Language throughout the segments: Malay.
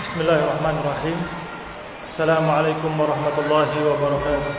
Bismillahirrahmanirrahim. Assalamualaikum warahmatullahi wabarakatuh.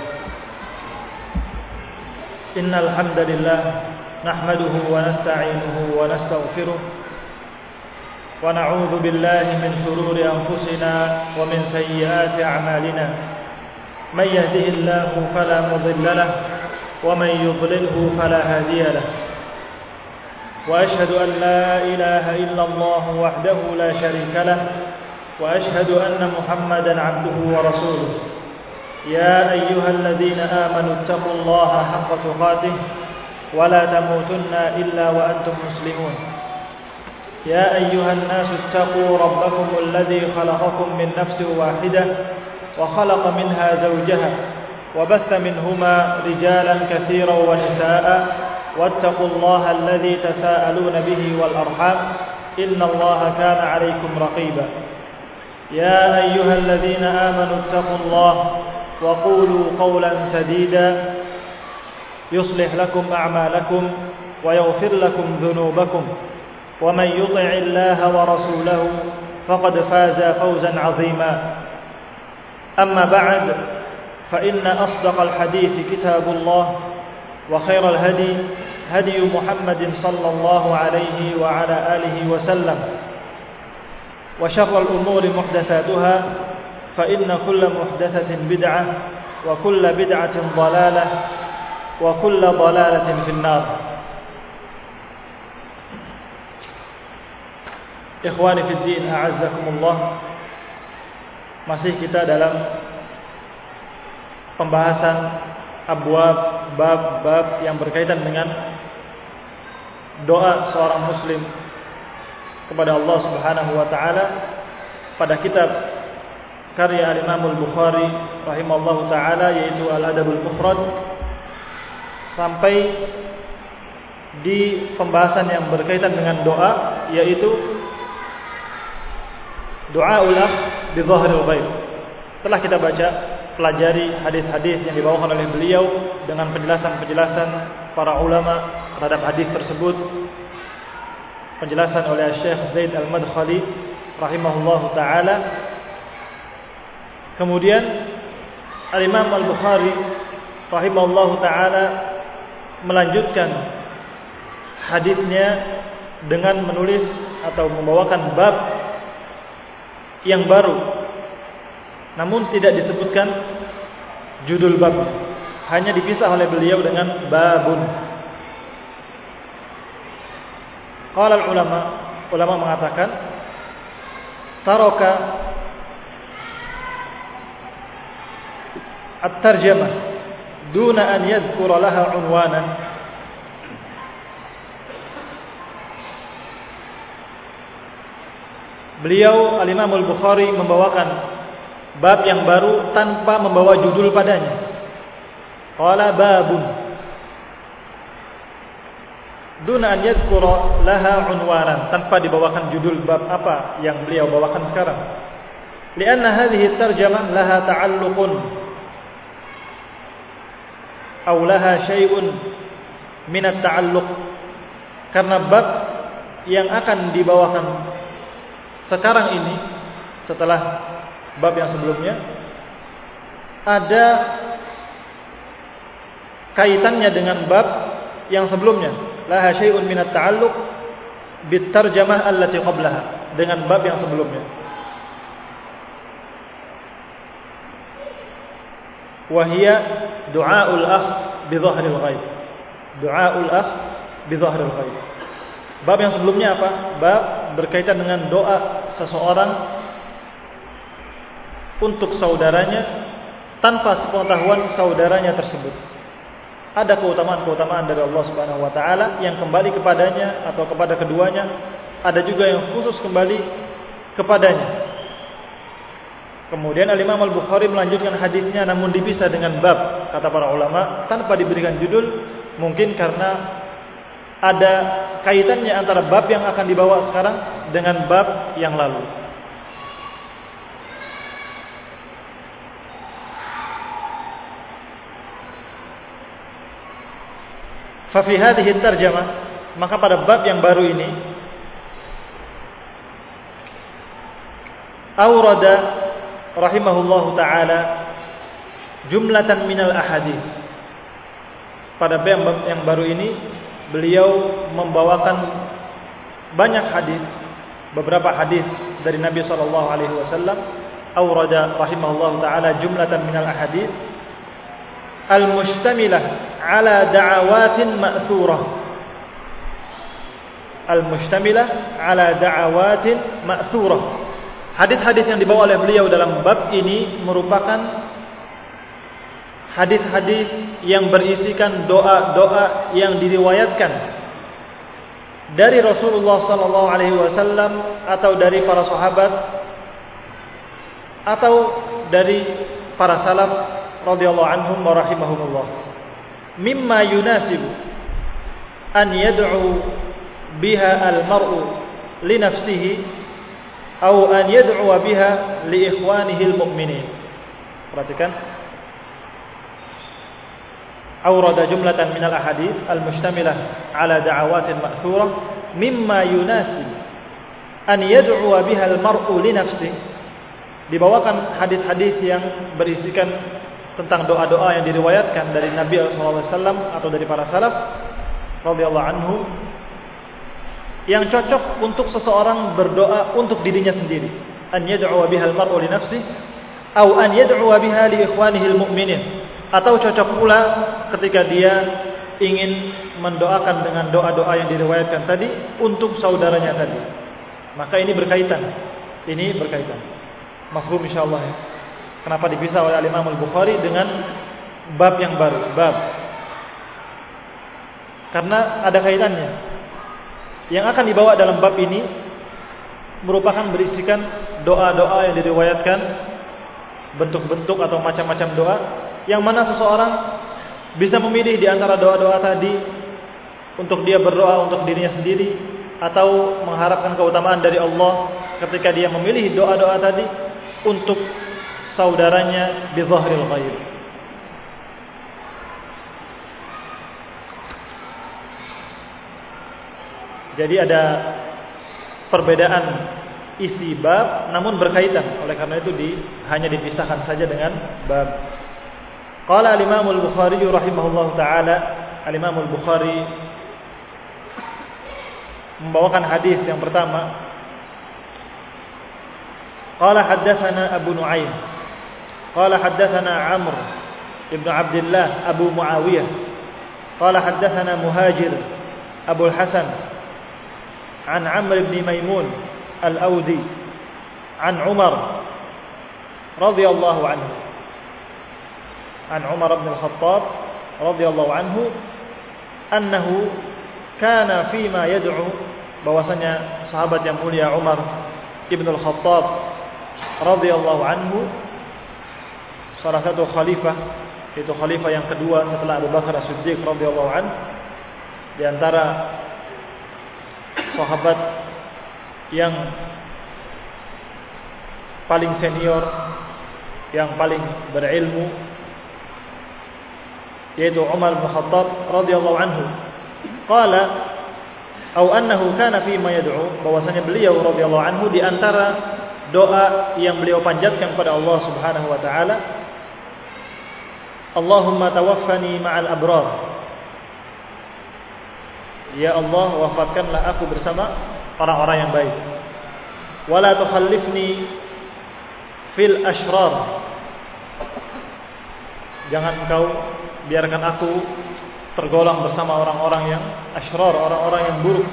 Innal hamdalillah nahmaduhu wa nasta'inuhu wa nastaghfiruh wa na'udzu billahi min shururi anfusina wa min sayyiati a'malina. May yahdihillahu fala mudilla lahu wa may yudlilhu fala hadiya lahu. Wa ashhadu an la ilaha illallah wahdahu la syarika lahu وأشهد أن محمدا عبده ورسوله يا أيها الذين آمنوا اتقوا الله حق تقاته ولا تموتن إلا وأنتم مسلمون يا أيها الناس اتقوا ربكم الذي خلقكم من نفس واحدة وخلق منها زوجها وبث منهما رجالا كثيرا ونساء واتقوا الله الذي تساءلون به والأرحام إن الله كان عليكم رقيبا يا أيها الذين آمنوا اتقوا الله وقولوا قولا سديدا يصلح لكم أعمالكم ويغفر لكم ذنوبكم ومن يطع الله ورسوله فقد فاز فوزا عظيما أما بعد فإن أصدق الحديث كتاب الله وخير الهدي هدي محمد صلى الله عليه وعلى آله وسلم وشر الأمور محدثاتها فإن كل محدثة بدعة وكل بدعة ضلالة وكل ضلالة في النار. Ikhwani fi din, a'azzakumullah. Masih kita dalam pembahasan bab yang berkaitan dengan doa seorang muslim kepada Allah Subhanahu wa taala pada kitab karya Al-Imam Al-Bukhari rahimahullahu taala, yaitu Al-Adabul Mufrad, sampai di pembahasan yang berkaitan dengan doa, yaitu du'aul akh bi dhahril ghaib. Telah kita baca, pelajari hadis-hadis yang dibawakan oleh beliau dengan penjelasan-penjelasan para ulama terhadap hadis tersebut. Penjelasan oleh Syekh Zaid Al-Madkhali rahimahullahu taala. Kemudian Al-Imam Al-Bukhari rahimahullahu taala melanjutkan hadisnya dengan menulis atau membawakan bab yang baru, namun tidak disebutkan judul bab, hanya dipisah oleh beliau dengan babun. Qala ulama mengatakan taraka at-tarjamah duna an yadhkura laha unwanan. Beliau Al-Imam Al-Bukhari membawakan bab yang baru tanpa membawa judul padanya. Qala babun duna an yadhkura laha unwanan, tanpa dibawakan judul bab apa yang beliau bawakan sekarang. Lianna hadhihi tarjamah laha ta'alluqun aw laha syai'un min at-ta'alluq, karena bab yang akan dibawakan sekarang ini setelah bab yang sebelumnya ada kaitannya dengan bab yang sebelumnya. Laha syai'un min at-ta'alluq bit-tarjamah allati qablaha, dengan bab yang sebelumnya. Wa hiya du'aul akh bi dhahril ghaib. Du'aul akh bi dhahril ghaib. Bab yang sebelumnya apa? Bab berkaitan dengan doa seseorang untuk saudaranya tanpa sepengetahuan saudaranya tersebut. Ada keutamaan-keutamaan dari Allah Subhanahu wa taala yang kembali kepadanya atau kepada keduanya, ada juga yang khusus kembali kepadanya. Kemudian Al-Imam Al-Bukhari melanjutkan hadisnya namun dipisah dengan bab, kata para ulama, tanpa diberikan judul, mungkin karena ada kaitannya antara bab yang akan dibawa sekarang dengan bab yang lalu. Fa fi hadhihi tarjamah, maka pada bab yang baru ini Aurada rahimahullahu taala jumlatan minal ahadits. Pada bab yang baru ini beliau membawakan banyak hadis, beberapa hadis dari Nabi sallallahu alaihi wasallam. Aurada rahimahullahu taala jumlatan minal ahadits al-mustamilah ala da'awatin ma'thurah. Al-mustamilah ala da'awatin ma'thurah. Hadis-hadis yang dibawa oleh beliau dalam bab ini merupakan hadis-hadis yang berisikan doa-doa yang diriwayatkan dari Rasulullah sallallahu alaihi wasallam atau dari para sahabat atau dari para salaf radhiyallahu anhum wa rahimahumullah. Mimma yunasib an yad'u biha al-mar'u li nafsihi atau an yad'u biha li ikhwanihi al-mu'minin. Perhatikan. Aurada jumlatan minal ahadits al-mustamilah ala da'awatin ma'thurah mimma yunasib an yad'u biha al-mar'u li nafsihi. Dibawakan hadis-hadis yang berisikan tentang doa-doa yang diriwayatkan dari Nabi sallallahu alaihi wasallam atau dari para salaf radhiyallahu anhum yang cocok untuk seseorang berdoa untuk dirinya sendiri. An yad'u biha al-mar'u li nafsihi atau an yad'u biha li ikhwanihi al-mu'minin. Atau cocok pula ketika dia ingin mendoakan dengan doa-doa yang diriwayatkan tadi untuk saudaranya tadi. Maka ini berkaitan. Ini berkaitan. Mafhum insyaallah ya. Kenapa dipisah oleh Imam Al-Bukhari dengan bab yang baru? Bab. Karena ada kaitannya. Yang akan dibawa dalam bab ini merupakan berisikan doa-doa yang diriwayatkan, bentuk-bentuk atau macam-macam doa, yang mana seseorang bisa memilih di antara doa-doa tadi untuk dia berdoa untuk dirinya sendiri atau mengharapkan keutamaan dari Allah ketika dia memilih doa-doa tadi untuk saudaranya bi dhahril ghaib. Jadi ada perbedaan isi bab namun berkaitan. Oleh karena itu hanya dipisahkan saja dengan bab. Qala al-Imam al-Bukhari rahimahullahu taala, al-Imam al-Bukhari membawakan hadis yang pertama. Qala haddatsana Abu Nu'aim. Qala haddatsana Amr ibn Abdullah Abu Muawiyah. Qala haddatsana Muhajir Abu al-Hasan an Amr ibn Maimun al-Audi an Umar radhiyallahu anhu. An Umar bin Al-Khattab radhiyallahu anhu annahu kana fima yad'u, bahwasanya sahabat yang mulia Umar ibn Al-Khattab radhiyallahu anhu salah satu khalifah, itu khalifah yang kedua setelah Abu Bakar As-Siddiq radhiyallahu anhu, di antara sahabat yang paling senior, yang paling berilmu, yaitu Umar bin Khattab radhiyallahu anhu. Qala atau annahu kana fi ma yad'u, bahwasanya beliau radhiyallahu anhu di antara doa yang beliau panjatkan kepada Allah Subhanahu wa taala, Allahumma tawaffani ma'al abrar. Ya Allah, wafatkanlah aku bersama orang-orang yang baik. Wala tukhallifni fil ashrar. Jangan engkau biarkan aku tergolong bersama orang-orang yang asyrar, orang-orang yang buruk.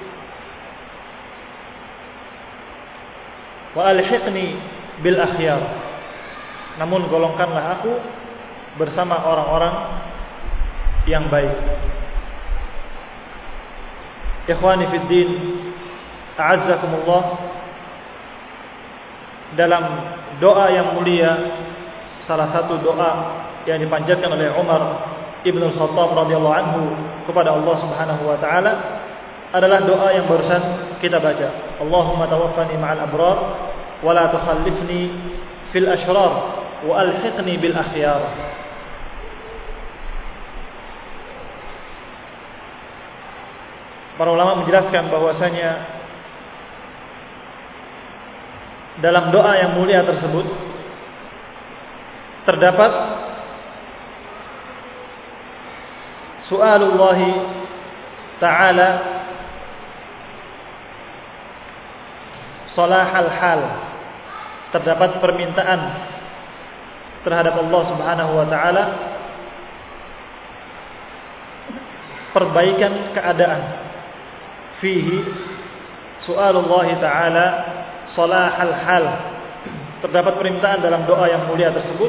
Wa alhiqni bil akhyar. Namun golongkanlah aku bersama orang-orang yang baik. Ikhwani fid din, a'azzakumullah. Dalam doa yang mulia, salah satu doa yang dipanjatkan oleh Umar ibn Al-Khattab radhiyallahu anhu kepada Allah Subhanahu wa taala adalah doa yang barusan kita baca. Allahumma tawaffani ma'al abrar wa la tukhallifni fil ashrar wa alhiqni bil akhyar. Para ulama menjelaskan bahwasanya dalam doa yang mulia tersebut terdapat su'alullah ta'ala salahal hal, terdapat permintaan terhadap Allah Subhanahu wa taala perbaikan keadaan. Fihi su'alullah ta'ala salahal hal, terdapat permintaan dalam doa yang mulia tersebut,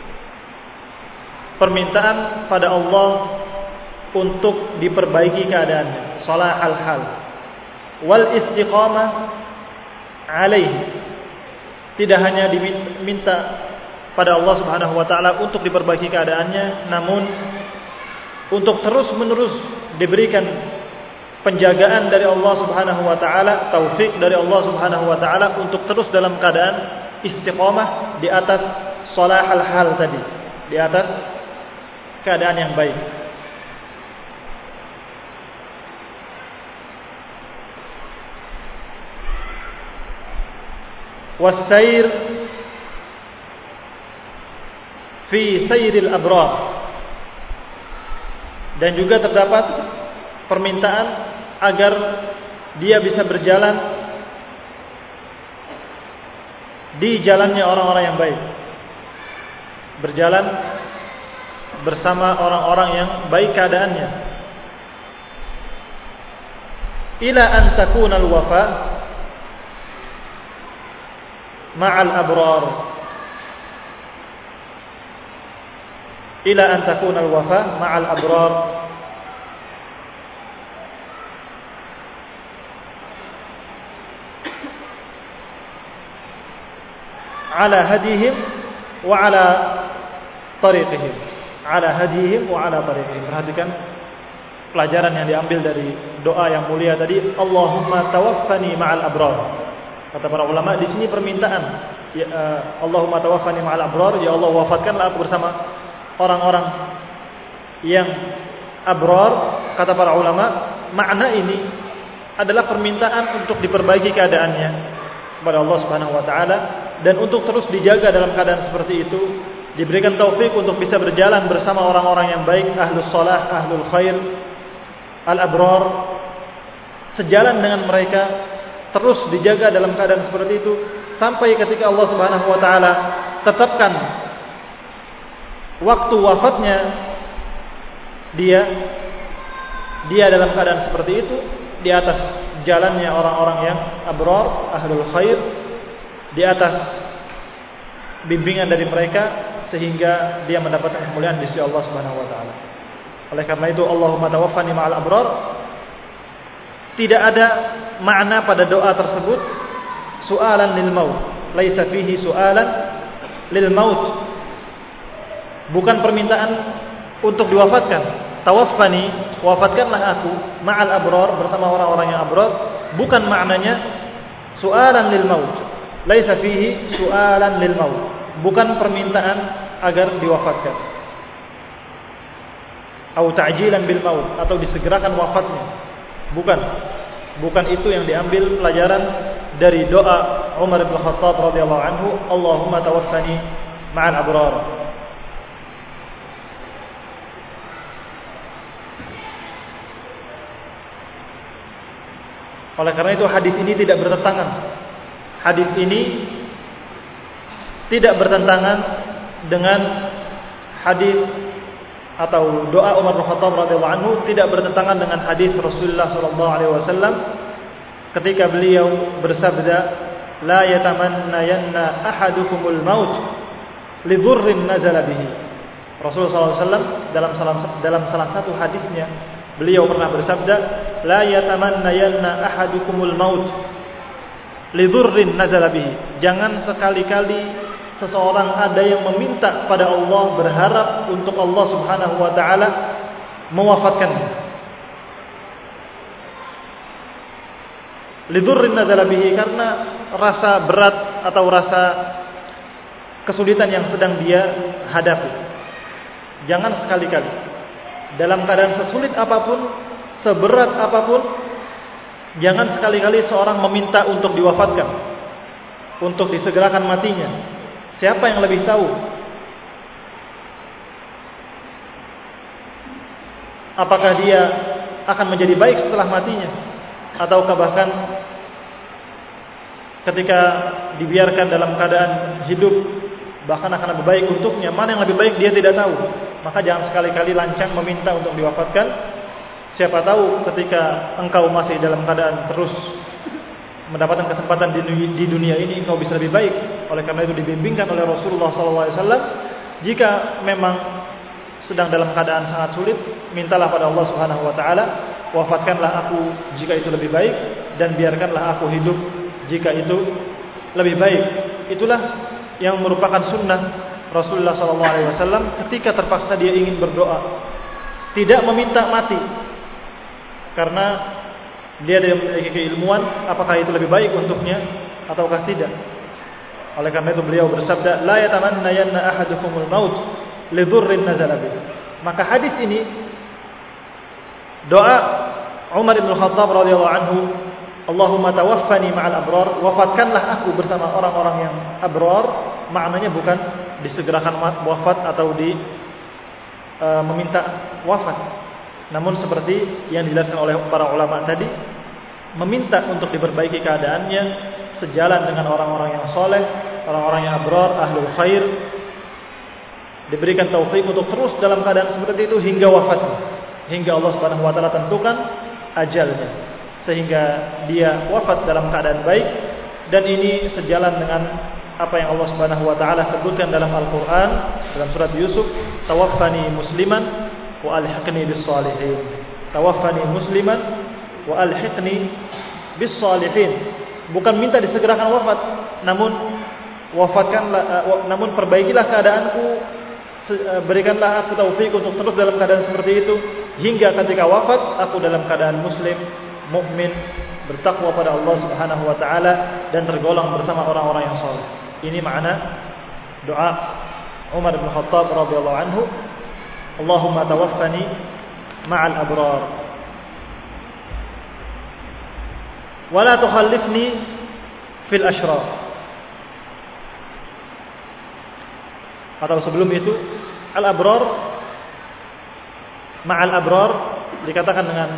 permintaan pada Allah untuk diperbaiki keadaannya, salahal hal, wal istiqamah alaihi, tidak hanya diminta pada Allah Subhanahu wa taala untuk diperbaiki keadaannya, namun untuk terus-menerus diberikan penjagaan dari Allah Subhanahu wa taala, taufik dari Allah Subhanahu wa taala untuk terus dalam keadaan istiqamah di atas salahal hal tadi, di atas keadaan yang baik. Wasair fi sayril abrar, dan juga terdapat permintaan agar dia bisa berjalan di jalannya orang-orang yang baik, berjalan bersama orang-orang yang baik keadaannya. Ila an takuna al-wafa ma'al abrar, ila an takuna al-wafa ma'al abrar, ala hadihim wa ala tariqihim, ala hadihim wa ala tariqihim. Perhatikan pelajaran yang diambil dari doa yang mulia tadi, Allahumma tawaffani ma'al abrar. Kata para ulama di sini permintaan, ya, Allahumma tawaffani ma'al abrar, ya Allah wafatkanlah aku bersama orang-orang yang abrar. Kata para ulama, makna ini adalah permintaan untuk diperbaiki keadaannya kepada Allah Subhanahu wa taala, dan untuk terus dijaga dalam keadaan seperti itu, diberikan taufik untuk bisa berjalan bersama orang-orang yang baik, ahlus salah, ahlul khair, al-abrar, sejalan dengan mereka, terus dijaga dalam keadaan seperti itu sampai ketika Allah Subhanahu wa taala tetapkan waktu wafatnya dia dalam keadaan seperti itu, di atas jalannya orang-orang yang abrar, ahlul khair, di atas bimbingan dari mereka, sehingga dia mendapatkan kemuliaan di sisi Allah Subhanahu wa taala. Oleh karena itu, Allahumma tawaffani ma'al abrar, tidak ada makna pada doa tersebut su'alan lil maut, laisa fihi su'alan lil maut, bukan permintaan untuk diwafatkan. Tawaffani, wafatkanlah aku, ma'al abrar, bersama orang-orang yang abrar, bukan maknanya su'alan lil maut, laisa fihi su'alan lil maut, bukan permintaan agar diwafatkan, atau ta'jilan bil maut, atau disegerakan wafatnya. Bukan itu yang diambil pelajaran dari doa Umar bin Khattab radhiyallahu anhu, Allahumma tawaffani ma'al abrar. Oleh karena itu hadis ini tidak bertentangan. Hadis ini tidak bertentangan dengan hadis atau doa Umar bin Khattab radhiyallahu anhu, tidak bertentangan dengan hadis Rasulullah sallallahu alaihi wasallam ketika beliau bersabda, la yatamannayanna ahadukumul maut li dhurrin nazala bihi. Rasulullah sallallahu alaihi wasallam dalam salah satu hadisnya beliau pernah bersabda, la yatamannayanna ahadukumul maut li dhurrin nazala bihi. Jangan sekali-kali seseorang ada yang meminta pada Allah, berharap untuk Allah Subhanahu wa taala mewafatkannya. Lidurrin nazala bihi, karena rasa berat atau rasa kesulitan yang sedang dia hadapi. Jangan sekali-kali dalam keadaan sesulit apapun, seberat apapun, jangan sekali-kali seorang meminta untuk diwafatkan. untuk disegerakan matinya, siapa yang lebih tahu? Apakah dia akan menjadi baik setelah matinya, ataukah bahkan ketika dibiarkan dalam keadaan hidup bahkan akan lebih baik untuknya? Mana yang lebih baik dia tidak tahu. Maka jangan sekali-kali lancang meminta untuk diwafatkan. Siapa tahu ketika engkau masih dalam keadaan terus mendapatkan kesempatan di dunia ini, engkau bisa lebih baik. Oleh karena itu dibimbingkan oleh Rasulullah SAW, jika memang sedang dalam keadaan sangat sulit, mintalah pada Allah Subhanahu wa taala, wafatkanlah aku jika itu lebih baik, dan biarkanlah aku hidup jika itu lebih baik. Itulah yang merupakan sunnah Rasulullah SAW ketika terpaksa dia ingin berdoa, tidak meminta mati, karena dia memiliki keilmuan apakah itu lebih baik untuknya ataukah tidak. Oleh karena itu beliau bersabda, la yatamannayanna ahadukumul maut lidurrin nazala bih. Maka hadis ini doa Umar bin Khattab radhiyallahu anhu, Allahumma tawaffani ma'al abrar, wafatkanlah aku bersama orang-orang yang abrar. Maknanya bukan disegerakan wafat atau meminta wafat, namun seperti yang dijelaskan oleh para ulama tadi, meminta untuk diperbaiki keadaannya sejalan dengan orang-orang yang soleh, orang-orang yang abrar, ahlul khair, diberikan taufik untuk terus dalam keadaan seperti itu hingga wafatnya, hingga Allah Subhanahu wa taala tentukan ajalnya, sehingga dia wafat dalam keadaan baik. Dan ini sejalan dengan apa yang Allah Subhanahu wa taala sebutkan dalam Al-Qur'an, dalam surat Yusuf, tawaffani musliman wa alhiqni bis salihin. Tawaffani musliman wa alhiqni bis salihin. Bukan minta disegerakan wafat, namun perbaikilah keadaanku, berikanlah aku taufik untuk terus dalam keadaan seperti itu hingga ketika wafat aku dalam keadaan muslim, mukmin, bertakwa pada Allah Subhanahu wa taala, dan tergolong bersama orang-orang yang saleh. Ini makna doa Umar bin Khattab radhiyallahu anhu, Allahumma tawaffani ma'al abrar wa la tukhallifni fil ashrar. Atau sebelum itu, al-abrar, ma'al abrar dikatakan dengan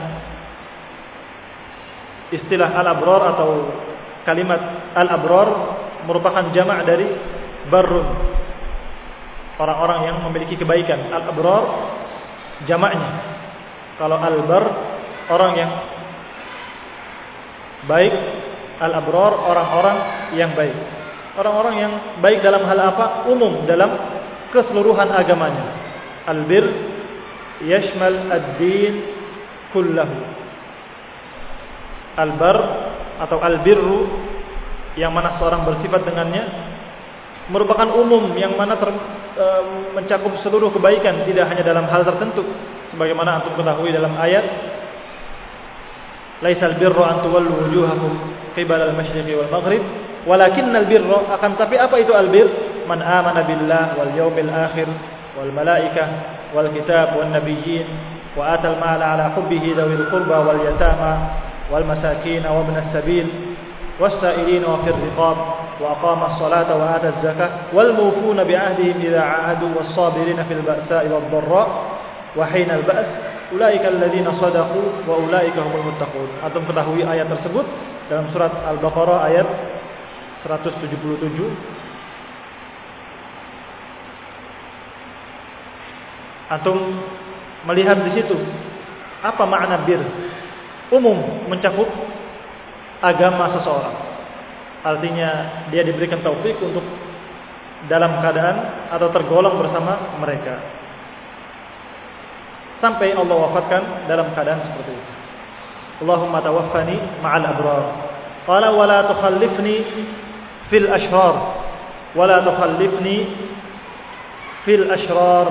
istilah al-abrar atau kalimat al-abrar merupakan jamak dari barrun, orang-orang yang memiliki kebaikan. Al-abrar jamaknya. Kalau al-bar orang yang baik, al-abrar orang-orang yang baik. Orang-orang yang baik dalam hal apa? Umum, dalam keseluruhan agamanya. Al-bir yashmal ad-din kullahu. Al-bar atau al-birru, yang mana seorang bersifat dengannya, merupakan umum, yang mana mencakup seluruh kebaikan, tidak hanya dalam hal tertentu. Sebagaimana antum ketahui dalam ayat, laisal birru an tuwallu wujuhakum qibala al-masyriqi wal maghrib walakinnal birra, akan tapi apa itu albir? Man amana billah wal yaumil akhir wal malaikah wal kitab wan nabiyyin wa atal mala ala hubbihi dzawil qurba wal yatama wal masakin wa ibnas sabil was sa'ilin wa fir riqab wa aqama as-salata wa ata az-zakah wal mufuna bi ahdihim idza ahadu was sabirina fil ba'sa'i wad dharra wa hinal ba's ulaika alladziina shadaqu wa ulaika humul muttaqun. Antum ketahui ayat tersebut dalam surat Al-Baqarah ayat 177. Antum melihat di situ apa makna bir? Umum, mencakup agama seseorang. Artinya dia diberikan taufik untuk dalam keadaan atau tergolong bersama mereka sampai Allah wafatkan dalam keadaan seperti itu. Allahumma tawaffani ma'al abrar. Qala wa la tukhallifni fil ashrar. Wa la tukhallifni fil ashrar.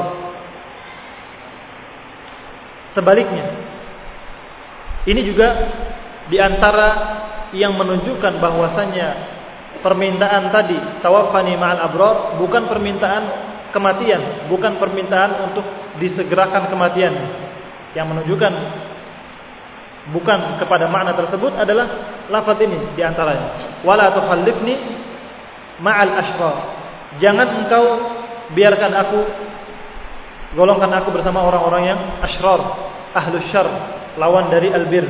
Sebaliknya, ini juga diantara yang menunjukkan bahwasanya permintaan tadi tawaffani ma'al abrar bukan permintaan kematian, bukan permintaan untuk disegerakan kematian. Yang menunjukkan bukan kepada makna tersebut adalah lafaz ini diantaranya, wala tukhallifni ma'al ashrar. Jangan engkau biarkan aku, golongkan aku bersama orang-orang yang ashrar, ahlus syarr, lawan dari albir.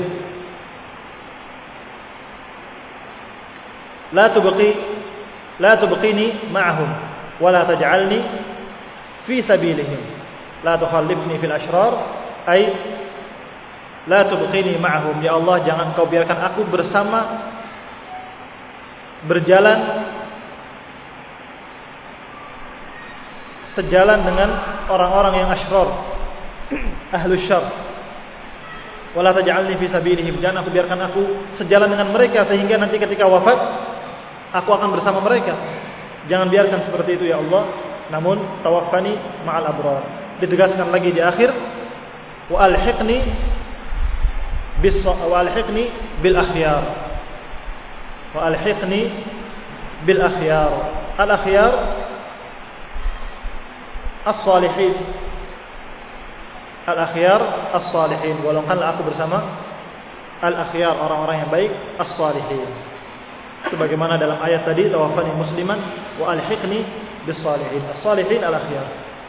La tubqini ma'ahum wa la taj'alni fi sabilihim. La tukhallifni fil ashrar, ay la tubqini ma'ahum. Ya Allah, jangan kau biarkan aku berjalan sejalan dengan orang-orang yang ashrar, ahlus syarr. Wala taj'alni fi sabilihim. Jangan aku biarkan aku sejalan dengan mereka sehingga nanti ketika wafat aku akan bersama mereka. Jangan biarkan seperti itu ya Allah. Namun tawaffani ma'al abrar. Ditegaskan lagi di akhir, wa alhiqni bil akhyar. Wa alhiqni bil akhyar. Al akhyar as-salihin. Al-akhyar as-salihin. Golongkanlah aku bersama al-akhyar, orang-orang yang baik, as-salihin. Sebagaimana dalam ayat tadi, tawaffani musliman wa alhiqni bis-salihin. As-salihin al-akhyar.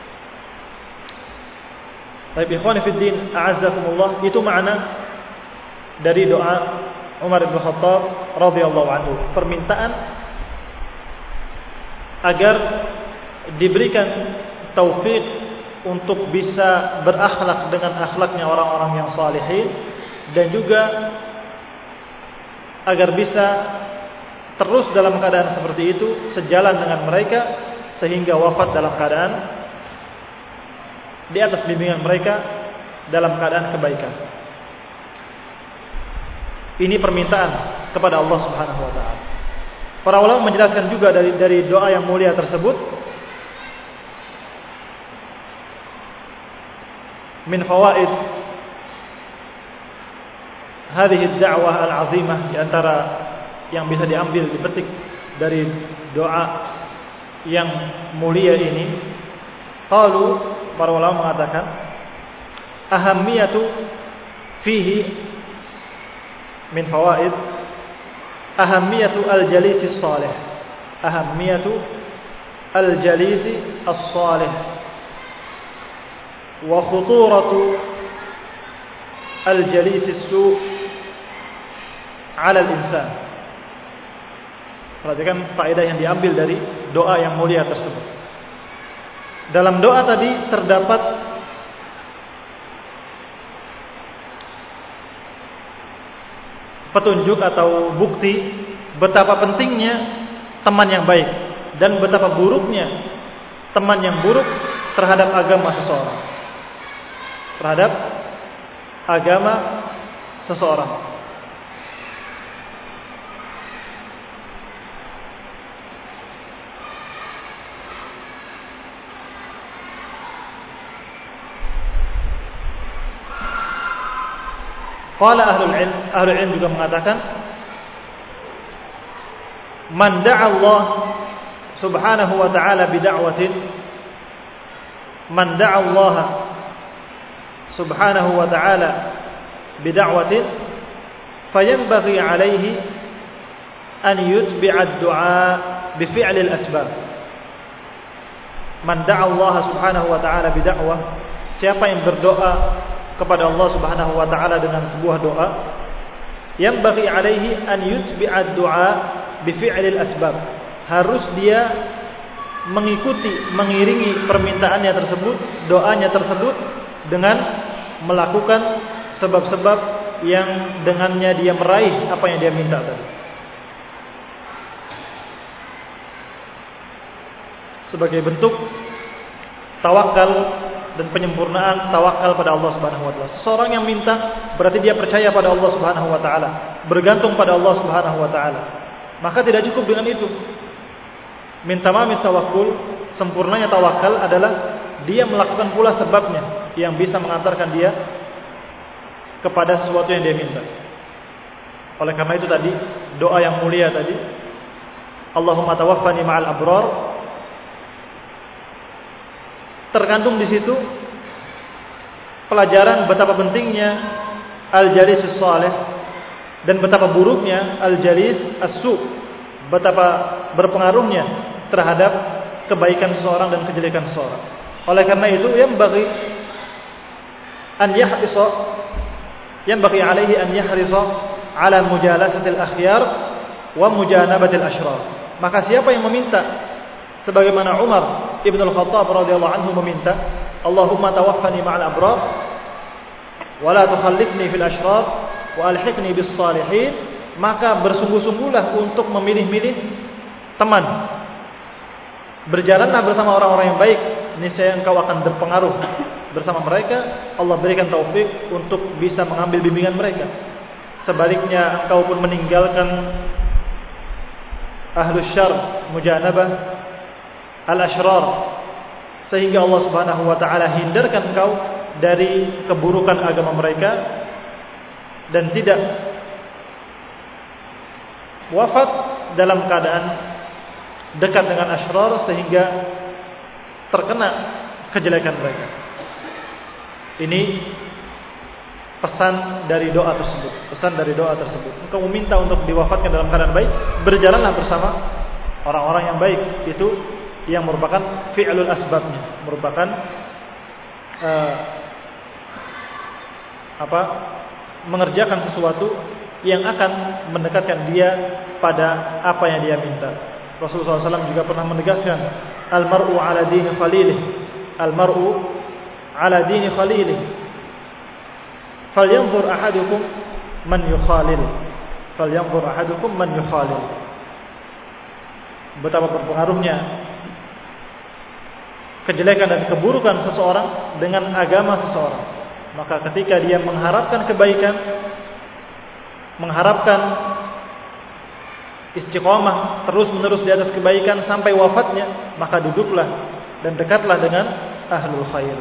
Baik, ikhwani fid din, a'azzakumullah, itu makna dari doa Umar bin Khattab radhiyallahu anhu. Permintaan agar diberikan taufik untuk bisa berakhlak dengan akhlaknya orang-orang yang salihin, dan juga agar bisa terus dalam keadaan seperti itu, sejalan dengan mereka sehingga wafat dalam keadaan di atas bimbingan mereka dalam keadaan kebaikan. Ini permintaan kepada Allah Subhanahu wa taala. Para ulama menjelaskan juga dari doa yang mulia tersebut, min fawaid hadhihi ad-da'wah al-'azimah, di antara yang bisa diambil, dipetik dari doa yang mulia ini. Qalu, para ulama mengatakan, ahammiyatu fihi min fawaid ahammiyatu al-jalisi as-salih. Ahammiyatu al-jalisi as-salih wa khuturatu al-jalisi as-su' 'ala al-insan. Perhatikan faedah yang diambil dari doa yang mulia tersebut. Dalam doa tadi terdapat petunjuk atau bukti betapa pentingnya teman yang baik dan betapa buruknya teman yang buruk terhadap agama seseorang. Terhadap agama seseorang. Qala ahlul ilm juga mengatakan, man da'a Allah subhanahu wa ta'ala bida'watin, man da'a Allah subhanahu wa ta'ala bida'watin, fayanbaghi alaihi an yutbi'a ad-du'a bifi'li al-asbab. Man da'a Allah subhanahu wa ta'ala bida'wah, siapa yang berdoa kepada Allah Subhanahu wa taala dengan sebuah doa, yang bagi alaihi an yutbi'a du'a bi fi'lil asbab, harus dia mengiringi permintaannya tersebut, doanya tersebut dengan melakukan sebab-sebab yang dengannya dia meraih apa yang dia minta tadi. Sebagai bentuk tawakal dan penyempurnaan tawakal pada Allah Subhanahu wa taala. Seseorang yang minta berarti dia percaya pada Allah Subhanahu wa taala, bergantung pada Allah Subhanahu wa taala. Maka tidak cukup dengan itu. Min tamamit tawakkul, sempurnanya tawakal adalah dia melakukan pula sebabnya yang bisa mengantarkan dia kepada sesuatu yang dia minta. Oleh karena itu tadi doa yang mulia tadi, Allahumma tawaffani ma'al abrar, terkandung di situ pelajaran betapa pentingnya al-jalis as-salih dan betapa buruknya al-jalis as-su', betapa berpengaruhnya terhadap kebaikan seseorang dan kejelekan seseorang. Oleh karena itu, yang bagi alaihi an yahrisa ala mujalasatil akhyar wa mujanabatil ashrar. Maka siapa yang meminta sebagaimana Umar Ibn al-Khattab radhiyallahu anhu meminta, Allahumma tawaffani ma'al abrar wa la tukhallifni fil ashrar wa alhiqni bis salihin, maka bersungguh-sungguhlah untuk memilih-milih teman. Berjalanlah bersama orang-orang yang baik, niscaya engkau akan berpengaruh bersama mereka. Allah berikan taufik untuk bisa mengambil bimbingan mereka. Sebaliknya engkau pun meninggalkan ahlus syarr, mujanabah al-ashrar, sehingga Allah Subhanahu wa taala hindarkan engkau dari keburukan agama mereka dan tidak wafat dalam keadaan dekat dengan ashrar sehingga terkena kejelekan mereka. Ini pesan dari doa tersebut. Engkau meminta untuk diwafatkan dalam keadaan baik, berjalanlah bersama orang-orang yang baik. Itu yang merupakan fi'lul asbabnya, merupakan mengerjakan sesuatu yang akan mendekatkan dia pada apa yang dia minta. Rasulullah SAW juga pernah menegaskan, al-mar'u ala dini khalilih, al-mar'u ala dini khalilih, falyanzur ahadukum man yukhalil, falyanzur ahadukum man yukhalil. Betapa berpengaruhnya kejelekan dan keburukan seseorang dengan agama seseorang. Maka ketika dia mengharapkan kebaikan, mengharapkan istiqamah terus-menerus di atas kebaikan sampai wafatnya, maka duduklah dan dekatlah dengan ahlul khair.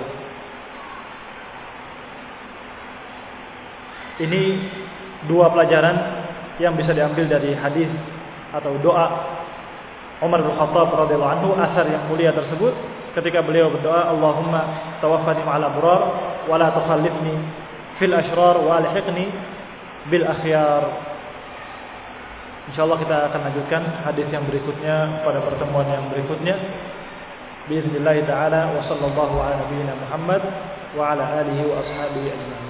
Ini dua pelajaran yang bisa diambil dari hadis atau doa Umar bin Khattab radhiyallahu anhu, asar yang mulia tersebut, ketika beliau berdoa, Allahumma tawaffani ma'al abrar wa la tukhallifni fil ashrar wa alhiqni bil akhyar. Insyaallah kita akan lanjutkan hadis yang berikutnya pada pertemuan yang berikutnya. Bismillahirrahmanirrahim. Wa sallallahu ala nabiyyina Muhammad wa ala alihi wa ashabihi ajma'in.